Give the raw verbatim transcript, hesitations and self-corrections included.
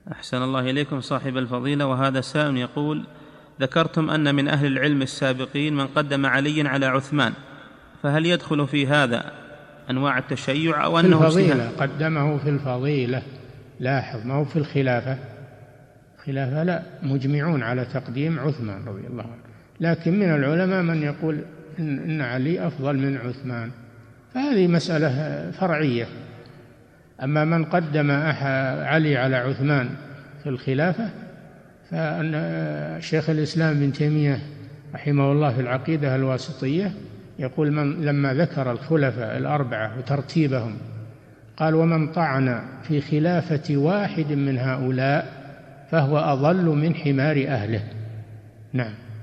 أحسن الله إليكم صاحب الفضيلة. وهذا سائل يقول: ذكرتم أن من أهل العلم السابقين من قدم عليا على عثمان، فهل يدخل في هذا أنواع التشيع أو أنه في الفضيلة؟ قدمه في الفضيلة، لاحظ، ما هو في الخلافة. خلافة لا، مجمعون على تقديم عثمان رضي الله عنه، لكن من العلماء من يقول إن علي أفضل من عثمان، فهذه مسألة فرعية. أما من قدم علي على عثمان في الخلافة فأن شيخ الإسلام ابن تيمية رحمه الله في العقيدة الواسطية يقول: من لما ذكر الخلفاء الأربعة وترتيبهم قال: ومن طعن في خلافة واحد من هؤلاء فهو أضل من حمار أهله. نعم.